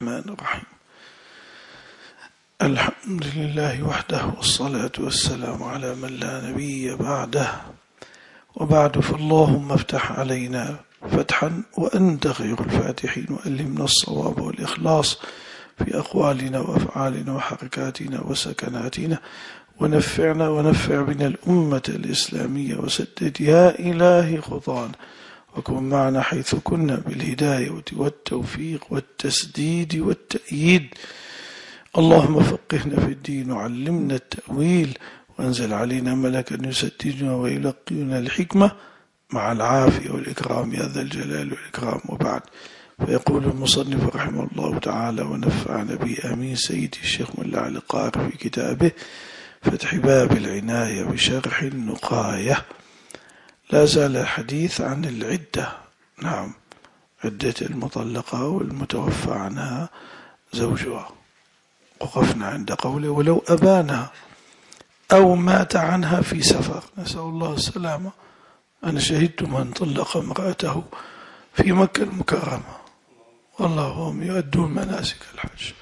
الرحمن الرحيم. الحمد لله وحده، والصلاة والسلام على من لا نبي بعده، وبعد، فاللهم افتح علينا فتحا وأنت خير الفاتحين، وألهمنا الصواب والإخلاص في أقوالنا وأفعالنا وحركاتنا وسكناتنا، ونفعنا ونفع بنا الأمة الإسلامية، وسدد يا إلهي خطانا، وكن معنا حيث كنا بالهداية والتوفيق والتسديد والتأييد. اللهم فقهنا في الدين وعلمنا التأويل، وانزل علينا ملكا يسددنا ويلقينا الحكمة مع العافية والإكرام يا ذا الجلال والإكرام. وبعد، فيقول المصنف رحمه الله تعالى ونفعنا به آمين سيدي الشيخ ملا علي القاري في كتابه فتح باب العناية بشرح النقاية. لا زال الحديث عن العدة. نعم، عدة المطلقة والمتوفى عنها زوجها. وقفنا عند قوله ولو أبانها أو مات عنها في سفر. نسأل الله السلامة. أنا شهدت من طلق امرأته في مكة المكرمة، والله هم يؤدون مناسك الحج.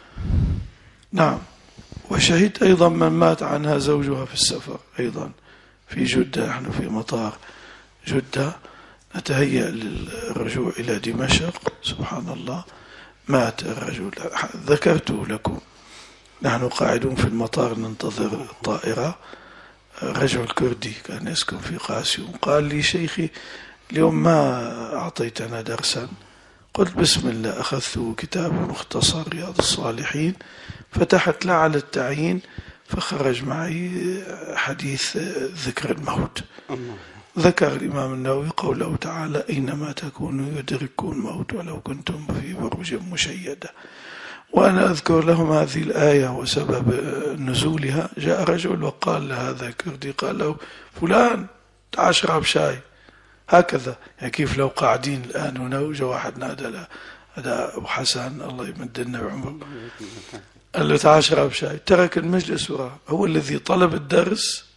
نعم، وشهدت أيضا من مات عنها زوجها في السفر أيضا في جدة. نحن في مطار جدة نتهيأ للرجوع إلى دمشق، سبحان الله، مات الرجل. ذكرته لكم، نحن قاعدون في المطار ننتظر الطائرة. رجل كردي كان يسكن في قاسيون قال لي شيخي اليوم ما أعطيتنا درسا. قلت بسم الله. أخذت كتاب مختصر رياض الصالحين، فتحت له على التعيين، فخرج معي حديث ذكر الموت. ذكر الإمام النووي قوله تعالى أينما تكونوا يدرككم الموت ولو كنتم في بروج مشيدة. وأنا أذكر لهم هذه الآية وسبب نزولها. جاء رجل وقال لهذا الكردي، قال له فلان تعال اشرب شاي، هكذا يعني كيف لو قاعدين الآن هنا وجاء واحد نادى له هذا أبو حسن الله يمد لنا بعمره، قال له تعال اشرب شاي، ترك المجلس وراه. هو الذي طلب الدرس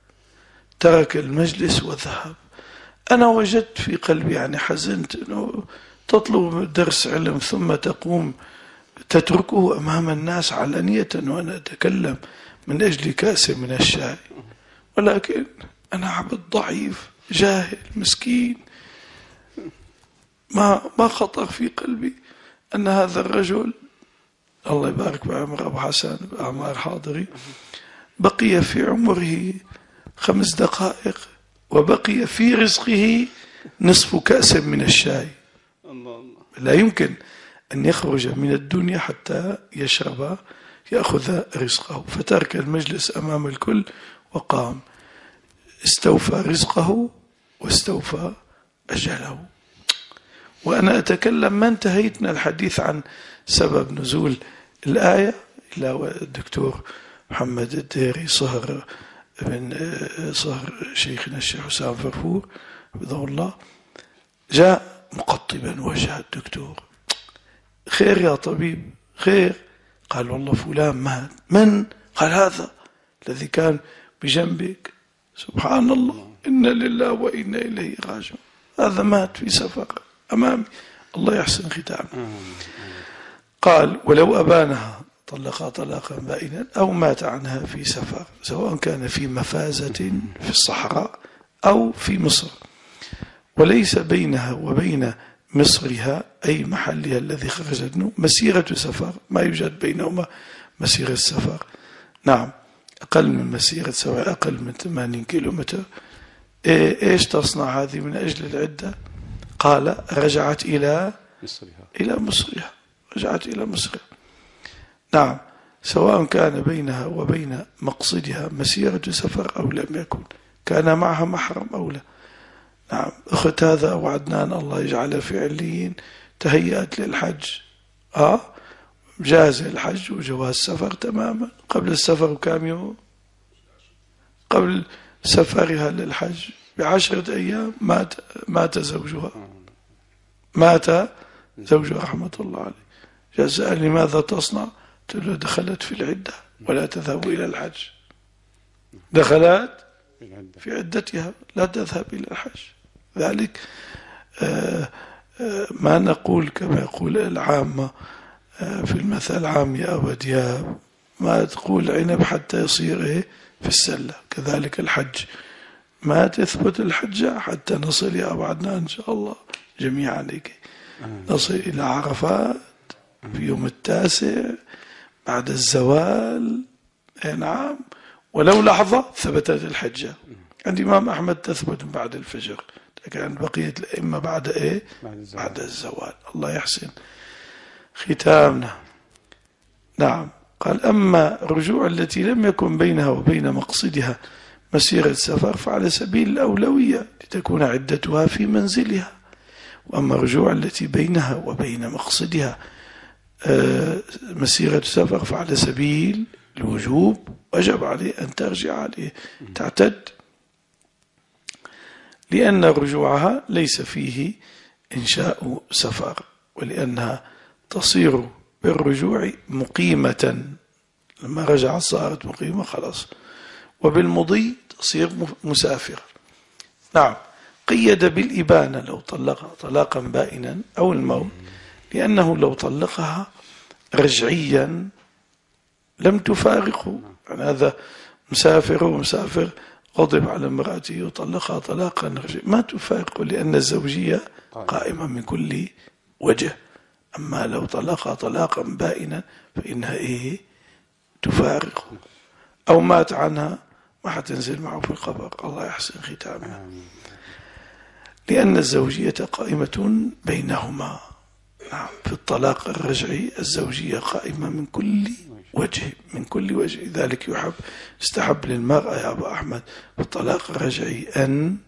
ترك المجلس وذهب. أنا وجدت في قلبي يعني حزنت أنه تطلب درس علم ثم تقوم تتركه أمام الناس علانية وأنا أتكلم من أجل كأس من الشاي. ولكن أنا عبد ضعيف جاهل مسكين، ما خطر في قلبي أن هذا الرجل الله يبارك بعمر أبو حسن أعمار حاضري بقي في عمره 5 دقائق وبقي في رزقه نصف كأس من الشاي. لا يمكن أن يخرج من الدنيا حتى يشرب يأخذ رزقه. فترك المجلس أمام الكل وقام، استوفى رزقه واستوفى أجله. وأنا أتكلم ما انتهيت من الحديث عن سبب نزول الآية إلا الدكتور محمد الديري صهر شيخنا الشيخ حسام فرفور حفظه الله جاء مقطبا وجه الدكتور، خير يا طبيب خير؟ قال والله فلان مات. من؟ قال هذا الذي كان بجنبك. سبحان الله، إنا لله وإنا إليه راجعون. هذا مات في سفر أمامي، الله يحسن ختامه. قال ولو أبانها طلقها طلاقا بائنا أو مات عنها في سفر، سواء كان في مفازة في الصحراء أو في مصر، وليس بينها وبين مصرها أي محلها الذي خرجت منه مسيرة سفر، ما يوجد بينهما مسيرة سفر. نعم، أقل من مسيرة سواء أقل من 80 كيلومتر. إيش تصنع هذه من أجل العدة؟ قال رجعت إلى مصرها، رجعت إلى مصرها. نعم، سواء كان بينها وبين مقصدها مسيرة سفر أو لم يكن، كان معها محرم أو لا. نعم، أخت هذا أبو عدنان الله يجعله في عليين تهيأت للحج، جاز الحج وجواز السفر تماما. قبل السفر بكام يوم؟ قبل سفرها للحج ب10 أيام مات زوجها. مات زوجها رحمة الله عليه. جاء سألني ماذا تصنع؟ قلت له دخلت في العدة ولا تذهب إلى الحج. دخلت في عدتها لا تذهب إلى الحج. ذلك ما نقول كما يقول العامة في المثل عام يا أبا دياب، ما تقول عنب حتى يصير في السلة. كذلك الحج، ما تثبت الحجة حتى نصل يا أبو عدنان إن شاء الله جميعا لك، نصل إلى عرفات في يوم 9 بعد الزوال. نعم، ولو لحظة ثبتت الحجة. عند الإمام أحمد تثبت بعد الفجر، لكن عند بقية الأئمة بعد بعد الزوال. الله يحسن ختامنا. نعم، قال: أما الرجوع التي لم يكن بينها وبين مقصدها مسيرة سفر فعلى سبيل الأولوية لتكون عدتها في منزلها. وأما الرجوع التي بينها وبين مقصدها مسيرة سفر فعلى سبيل الوجوب، وجب عليه أن ترجع عليه تعتد، لأن رجوعها ليس فيه إنشاء سفر، ولأنها تصير بالرجوع مقيمة، لما رجعت صارت مقيمة خلاص، وبالمضي تصير مسافرة. نعم، قيد بالإبانة لو طلقها طلاقا بائنا أو الموت، لأنه لو طلقها رجعيا لم تفارقه. يعني هذا مسافر ومسافر غضب على امرأته وطلقها طلاقا رجعيا، ما تفارقه، لأن الزوجية قائمة من كل وجه. أما لو طلقها طلاقا بائنا فإنها تفارقه، أو مات عنها ما حتنزل معه في القبر. الله يحسن ختامنا. لأن الزوجية قائمة بينهما. نعم، في الطلاق الرجعي الزوجية قائمة من كل وجه، من كل وجه. لذلك يستحب للمرأة يا أبا أحمد في الطلاق الرجعي أن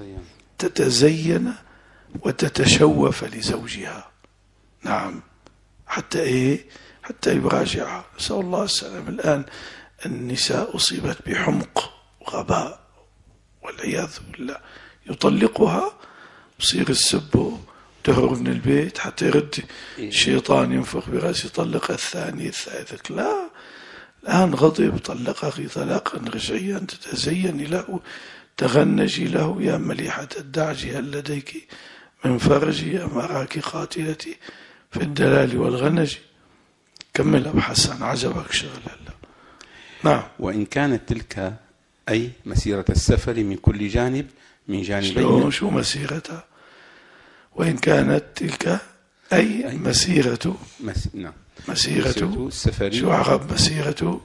تتزين وتتشوف لزوجها. نعم، حتى يراجعها. نسأل الله السلام. الآن النساء أصيبت بحمق وغباء والعياذ بالله، يطلقها بصير السب تهرب من البيت حتى يرد الشيطان ينفخ برأسه يطلق الثاني الثالث. لا، الآن غضب طلقك طلاقا رجعيا، تتزين له، تغنجي له: يا مليحة الدعج هل لديك من فرجي، أمراك قاتلتي في الدلال والغنج. كمل أبو حسن، عجبك شغل هلا. نعم. وإن كانت تلك أي مسيرة السفر من كل جانب من جانبين. شو مسيرتها؟ وإن كانت تلك أي مسيرة نعم، مسيرة السفر. شو عرب مسيرة؟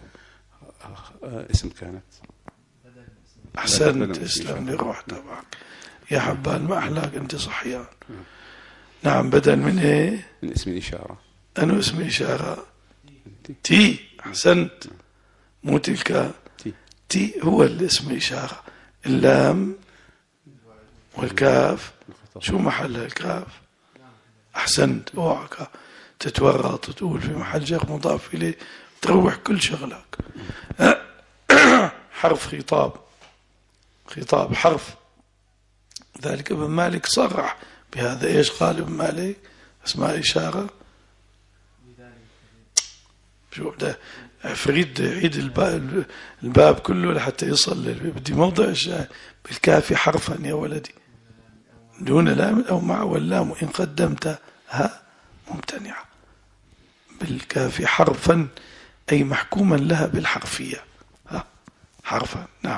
اسم كانت. أحسنت، تسلم لي روح تبعك يا حبان، ما أحلاك أنت صحيان. نعم، بدل من من اسم الإشارة. أنه اسم إشارة تي. أحسنت، مو تلك تي هو الاسم إشارة. اللام والكاف شو محلها؟ الكاف. أحسنت، اوعك تتورط تقول في محل جر مضاف إليه، تروح كل شغلك. حرف خطاب حرف. ذلك ابن مالك صرح بهذا. ايش قال ابن مالك؟ اسماء إشارة. شو ده عفريت يعيد الباب كله لحتى يصل. بدي موضع الشاهد بالكاف حرفا يا ولدي دون لام أو مع، واللام إن قدمتها ممتنعة. بالكاف حرفا أي محكوما لها بالحرفية. حرفا. نعم.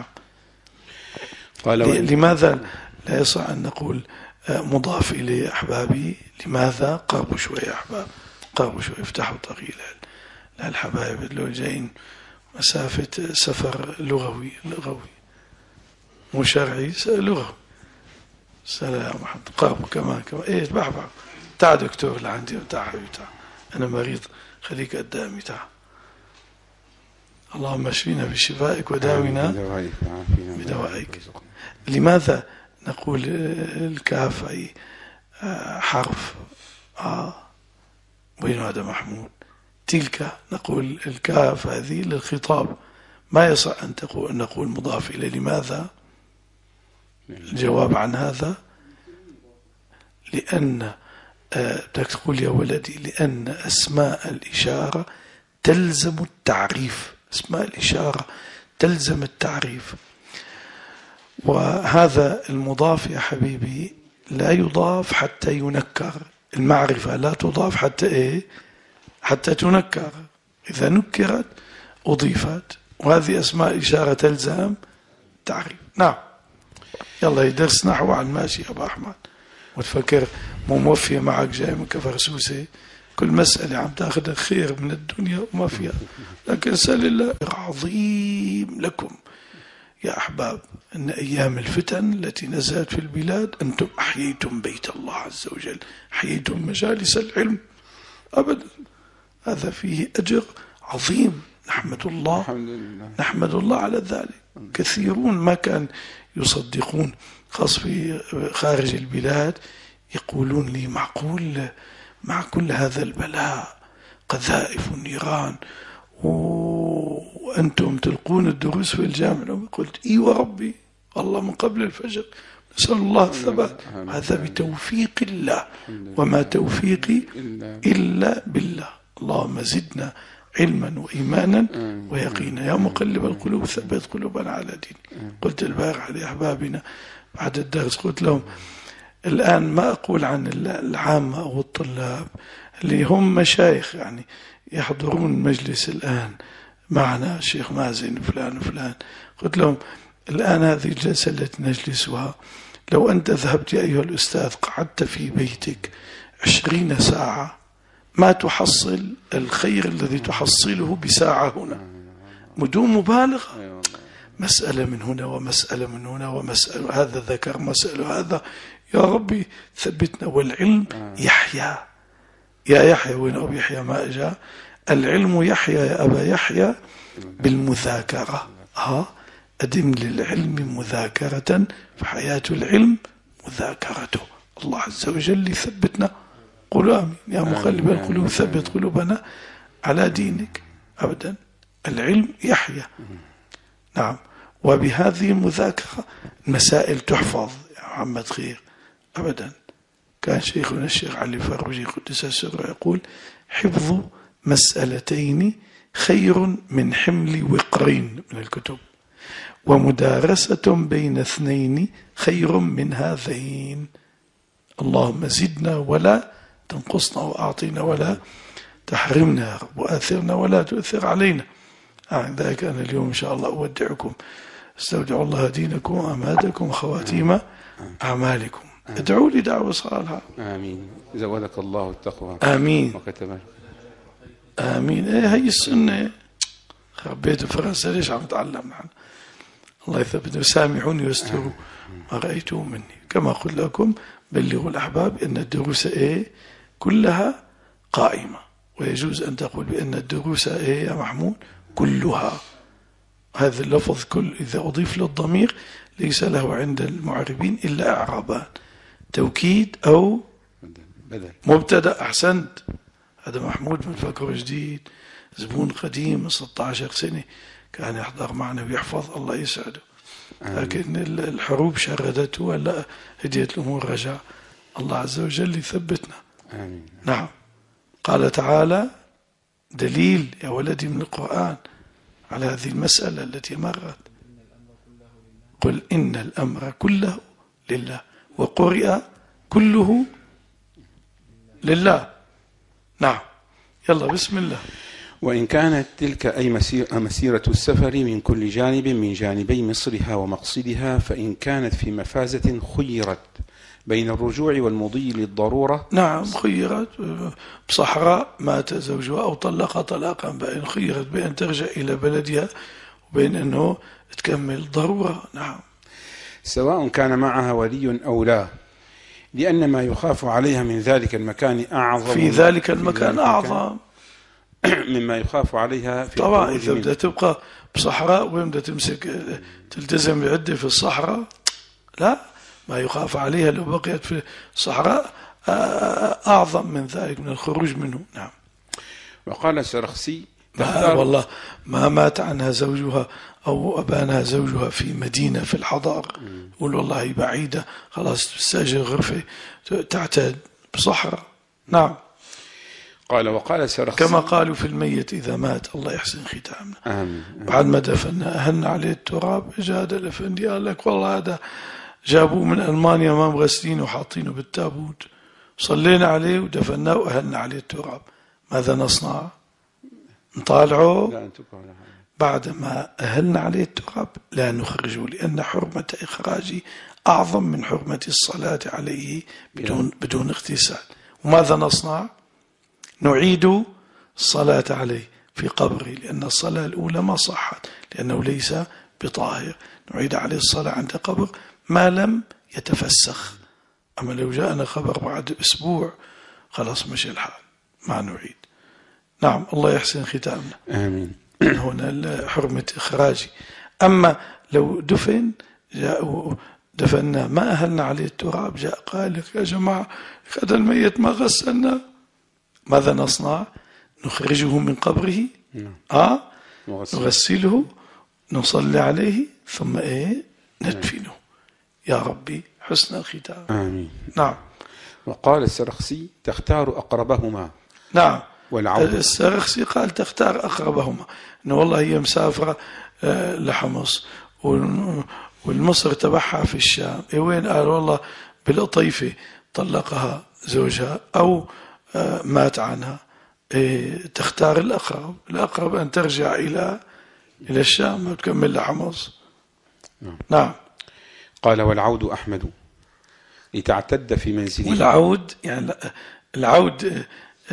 لماذا لا يصح أن نقول مضاف إليه أحبابي؟ لماذا؟ قربوا شوي يا أحباب، قربوا شوي، افتحوا طريق للحبايب اللي جايين مسافة سفر لغوي مو شرعي، لغوي. سلام محمد، قربوا كمان ايش بحبح. تعال دكتور لعندي، تعال حبيبي تعال، أنا مريض، خليك قدامي تعال. اللهم اشفينا بشفائك وداونا بدوائك. لماذا نقول الكاف أي حرف وين هذا محمود؟ تلك نقول الكاف هذه للخطاب، ما يصح أن نقول مضاف إليه. لماذا؟ الجواب عن هذا لأن بدك تقول يا ولدي لأن أسماء الإشارة تلزم التعريف. أسماء الإشارة تلزم التعريف، وهذا المضاف يا حبيبي لا يضاف حتى ينكر. المعرفة لا تضاف حتى تنكر، إذا نكرت أضيفت، وهذه أسماء إشارة تلزم تعريف. نعم. يلا درس نحو عن ماشي يا أبا أحمد، وتفكر مو موفية معك جاي من كفرسوسة، كل مسألة عم تاخذ خير من الدنيا وما فيها، لكن سأل الله عظيم لكم يا أحباب أن أيام الفتن التي نزلت في البلاد أنتم أحييتم بيت الله عز وجل، أحييتم مجالس العلم أبدا، هذا فيه أجر عظيم، نحمد الله على ذلك. كثيرون ما كان يصدقون، خاص في خارج البلاد، يقولون لي معقول مع كل هذا البلاء قذائف النيران وأنتم تلقون الدروس في الجامعة؟ قلت إي وربي، الله من قبل الفجر، نسأل الله الثبات، هذا بتوفيق الله، وما توفيقي إلا بالله. اللهم زدنا علما وإيمانا ويقينا، يا مقلب القلوب ثبت قلوبنا على دين. قلت البارح لأحبابنا بعد الدرس، قلت لهم الآن ما أقول عن العامة أو الطلاب اللي هم مشايخ يعني يحضرون مجلس الآن معنا الشيخ مازن فلان وفلان، قلت لهم الآن هذه الجلسة التي نجلسها، لو أنت ذهبت يا أيها الأستاذ قعدت في بيتك 20 ساعة ما تحصل الخير الذي تحصله بساعة هنا، بدون مبالغة. مسألة من هنا ومسألة من هنا ومسألة، هذا ذكر مسألة هذا، يا ربي ثبتنا. والعلم يحيى، يا يحيى وين أبو يحيى ما أجا، العلم يحيى يا أبا يحيى بالمذاكرة. أدم للعلم مذاكرة، فحياة العلم مذاكرته. الله عز وجل يثبتنا. قولوا آمين. يا مقلب القلوب ثبت قلوبنا على دينك. أبدا العلم يحيى. نعم. وبهذه المذاكرة المسائل تحفظ يا محمد خير. أبدا كان شيخنا الشيخ علي فروجي قدس سره يقول حفظ مسألتين خير من حمل وقرين من الكتب، ومدارسة بين اثنين خير من هذين. اللهم زدنا ولا تنقصنا، وأعطينا ولا تحرمنا يا رب، وآثرنا ولا تؤثر علينا. ذلك أنا اليوم إن شاء الله أودعكم، استودع الله دينكم وأمهاتكم وخواتيم أعمالكم. ادعوا لي دعوة صالحة. آمين. زودك الله التقوى. آمين. وكتب. آمين. هي السنة. خبيت فرنسا ليش عم تعلم معنا؟ الله يثبت. سامحوني واستروا ما رأيتوه مني. كما قلت لكم بلغوا الأحباب أن الدروس كلها قائمة، ويجوز أن تقول بأن الدروس يا محمود كلها. هذا اللفظ كل إذا أضيف للضمير ليس له عند المعربين إلا إعرابان، توكيد أو بدل. مبتدأ. أحسنت. هذا محمود من فكر جديد، زبون قديم من 16 سنة كان يحضر معنا ويحفظ، الله يسعده. لكن الحروب شردته ولا هديت الأمور رجع. الله عز وجل يثبتنا. آمين. نعم. قال تعالى دليل يا ولدي من القرآن على هذه المسألة التي مرت، قل إن الأمر كله لله، وقرئ كله لله. نعم. يلا بسم الله. وإن كانت تلك أي مسيرة السفر من كل جانب من جانبي مصرها ومقصدها، فإن كانت في مفازة خيرت بين الرجوع والمضي للضرورة. نعم خيرت بصحراء مات زوجها أو طلق طلاقا بين، خيرت بين ترجع إلى بلدها وبين أنه تكمل ضرورة. نعم. سواء كان معها ولي أو لا، لأن ما يخاف عليها من ذلك المكان أعظم، في ذلك المكان أعظم مما يخاف عليها في طبعا. إذا بدها تبقى بصحراء وين بدها تمسك تلتزم بعدة في الصحراء؟ لا، ما يخاف عليها لو بقيت في الصحراء أعظم من ذلك، من الخروج منه. نعم. وقال السرخسي والله ما مات عنها زوجها أو أبانها زوجها في مدينة في الحضار، يقول والله بعيدة خلاص تستأجر غرفة تعتاد بصحراء. نعم. قال وقال السرخسي كما قالوا في الميت إذا مات الله يحسن ختامنا. آمين. بعد ما دفنا أهلنا عليه التراب، إجا هذا الأفندي قال لك والله هذا جابوه من ألمانيا ما مغسلينه وحاطينه بالتابوت، صلينا عليه ودفناه وأهلنا عليه التراب. ماذا نصنع؟ نطالعه لا أنتبه لها. بعدما أهلنا عليه التراب لا نخرجه، لأن حرمة إخراجه أعظم من حرمة الصلاة عليه بدون اغتسال. وماذا نصنع؟ نعيد الصلاة عليه في قبره، لأن الصلاة الأولى ما صحت لأنه ليس بطاهر. نعيد عليه الصلاة عند قبر ما لم يتفسخ. أما لو جاءنا خبر بعد أسبوع خلاص مشي الحال، ما نعيد. نعم، الله يحسن ختامنا. آمين. هنا حرمة إخراجي. أما لو دفن دفنا ما أهلنا عليه التراب، جاء قال لك يا جماعة هذا الميت ما غسلنا، ماذا نصنع؟ نخرجه من قبره، نغسله، نصلي عليه، ثم ندفنه. يا ربي حسن الختام. آمين. نعم. وقال السرخسي تختار أقربهما. نعم، والعودة. السرخسي قال تختار أقربهما، إنه والله هي مسافرة لحمص والمصر تبعها في الشام. وين؟ قال والله بالقطيفة طلقها زوجها أو مات عنها. تختار الأقرب. الأقرب أن ترجع إلى الشام، ما تكمل لحمص. نعم. قال والعود أحمد لتعتد في منزله. والعود يعني العود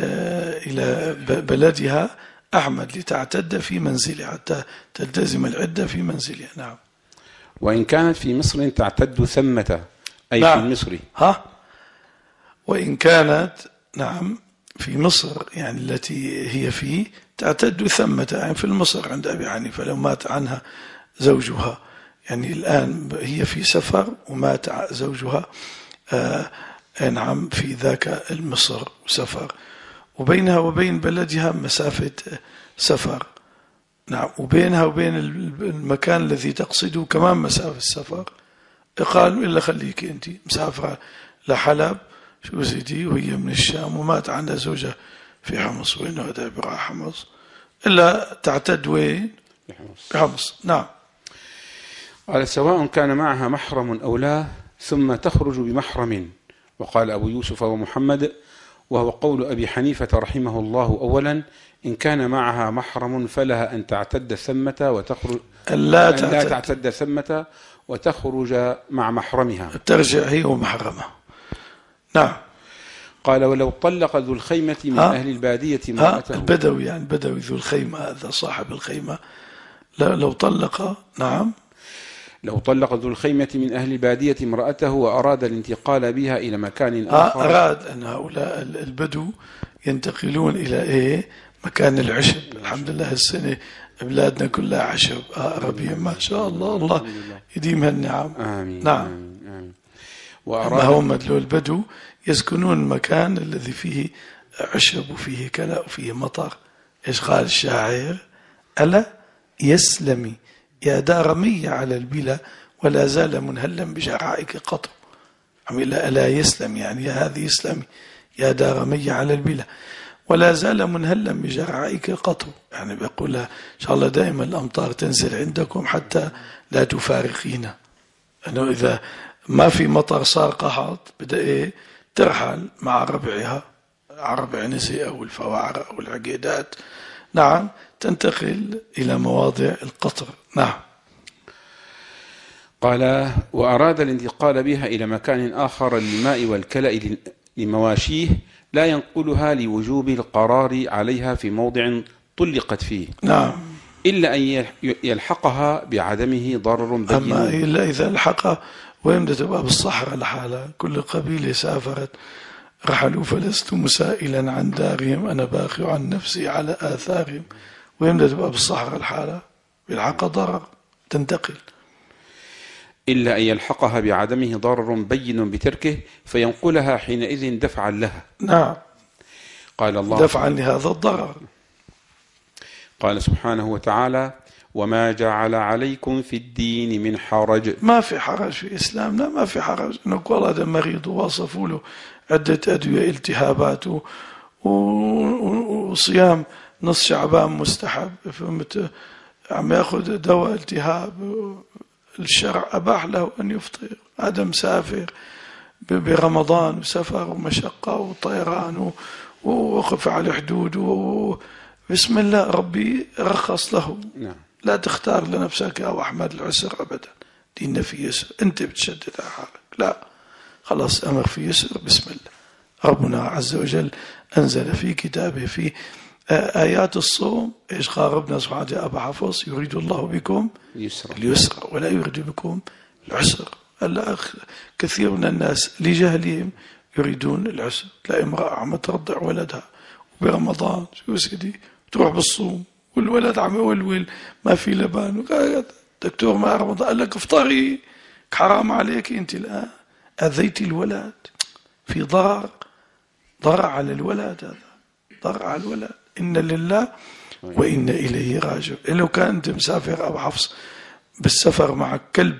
إلى بلدها أحمد لتعتد في منزلها، حتى تلتزم العدة في منزلها. نعم. وإن كانت في مصر تعتد ثمة، أي نعم. في مصر. وإن كانت نعم في مصر يعني التي هي فيه تعتد ثمة، يعني في مصر عند أبي حنيفة لو مات عنها زوجها. يعني الآن هي في سفر ومات زوجها نعم في ذاك المصر سفر، وبينها وبين بلدها مسافة سفر. نعم. وبينها وبين المكان الذي تقصده كمان مسافة سفر. قالوا إلا خليك أنت مسافرة لحلب شو زيدي وهي من الشام ومات عندها زوجها في حمص. وين هذا براح حمص؟ إلا تعتد وين؟ بحمص. نعم. قال سواء كان معها محرم أو لا، ثم تخرج بمحرم. وقال أبو يوسف ومحمد، وهو قول أبي حنيفة رحمه الله، أولا إن كان معها محرم فلها أن تعتد ثمة وتخرج، لا تعتد ثمة وتخرج مع محرمها، ترجع هي ومحرمها. نعم. قال ولو طلق ذو الخيمة من أهل البادية امرأته. البدوي يعني بدوي ذو الخيمة، هذا صاحب الخيمة. لو طلق. نعم. لو طلق ذو الخيمة من أهل البادية امرأته وأراد الانتقال بها إلى مكان آخر. أراد أن هؤلاء البدو ينتقلون إلى مكان العشب. الحمد لله السنة بلادنا كلها عشب، ربيع ما شاء الله، الله يديمها النعم. آمين. نعم. آمين. أما هم البدو يسكنون المكان الذي فيه عشب وفيه كلا وفيه مطر. إيش قال الشاعر؟ ألا يسلمي يا دارمي على البلا ولا زال منهلا بجرائك قطر. ألا يسلم يعني يا هذه يسلمي يا دارمي على البلا ولا زال منهلا بجرائك قطر. يعني بيقول إن شاء الله دائما الأمطار تنزل عندكم حتى لا تفارقينا. أنه إذا ما في مطر صار قحط بدأ ترحل مع ربعها، ربع نسي أو الفواعر أو العقيدات. نعم. تنتقل إلى مواضع القطر. نعم. قال وأراد الانتقال بها إلى مكان آخر للماء والكلأ لمواشيه لا ينقلها لوجوب القرار عليها في موضع طلقت فيه. نعم. إلا أن يلحقها بعدمه ضرر بين. أما إلا إذا الحقها وين تبقى بالصحراء لحالها، كل قبيلة سافرت رحلوا فلست مسائلا عن دارهم أنا باخع عن نفسي على آثارهم. وين تبقى بالصحراء لحالها بالحق ضرر تنتقل. إلا أن يلحقها بعدمه ضرر بين بتركه فينقلها حينئذ دفعا لها. نعم. قال الله دفعا لهذا الضرر. قال سبحانه وتعالى وما جعل عليكم في الدين من حرج. ما في حرج في إسلامنا، ما في حرج. نقول هذا مريض ووصفوا له عدة أدوية التهابات وصيام نص شعبان مستحب. فهمت؟ عم ياخذ دواء التهاب، الشرع أباح له أن يفطر. هذا مسافر برمضان وسفر ومشقة وطيران ووقف على حدود بسم الله ربي رخص له. نعم. لا تختار لنفسك يا أبو أحمد العسر أبدا، ديننا في يسر، أنت بتشدد على حالك، لا خلاص أمر في يسر. بسم الله. ربنا عز وجل أنزل في كتابه في آيات الصوم إيش قال ربنا سبحانه يا أبا حفص يريد الله بكم اليسر ولا يريد بكم العسر. كثير من الناس لجهلهم يريدون العسر. تلاقي امرأة عم ترضع ولدها وبرمضان شو سيدي تروح بالصوم والولد عم يولول ما في لبان، دكتور ما رمضان قال لك افطري، حرام عليك انت الآن أذيتي الولد، في ضرر على الولد، هذا ضرر على الولد. إن لله وإن إليه راجعون. لو كان أنت مسافر أبو حفص بالسفر معك كلب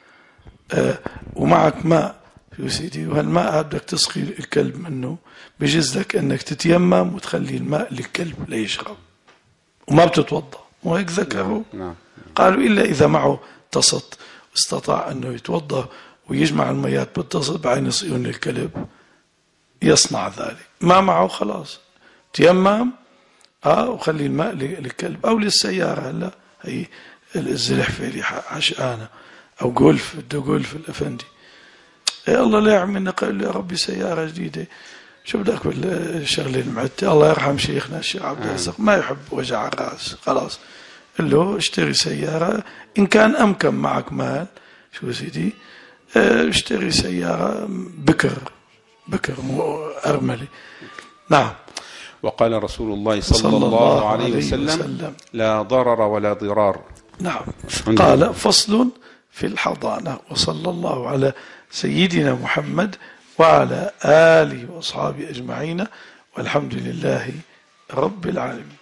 ومعك ماء يا سيدي، وهالماء بدك تسقي الكلب منه، بجوز لك أنك تتيمم وتخلي الماء للكلب ليشرب وما بتتوضأ، وهيك ذكروا. قالوا إلا إذا معه تصط استطاع أنه يتوضأ ويجمع الميات بالتصط بعين صيون الكلب يصنع ذلك. ما معه خلاص تيمم وخلي الماء للكلب أو للسيارة. هلا هي الزلحفة اللي عشقانة أو جولف، بده جولف الأفندي، يا الله لا يعملنا، قال يا ربي سيارة جديدة، شو بدك بالشغلة المعتة. الله يرحم شيخنا الشيخ عبد الرزاق ما يحب وجع الراس، خلاص قل له اشتري سيارة إن كان أمكن معك مال شو سيدي اشتري سيارة بكر مو أرملة. نعم. وقال رسول الله صلى الله عليه وسلم لا ضرر ولا ضرار. نعم. قال فصل في الحضانة. وصلى الله على سيدنا محمد وعلى آله وأصحابه أجمعين، والحمد لله رب العالمين.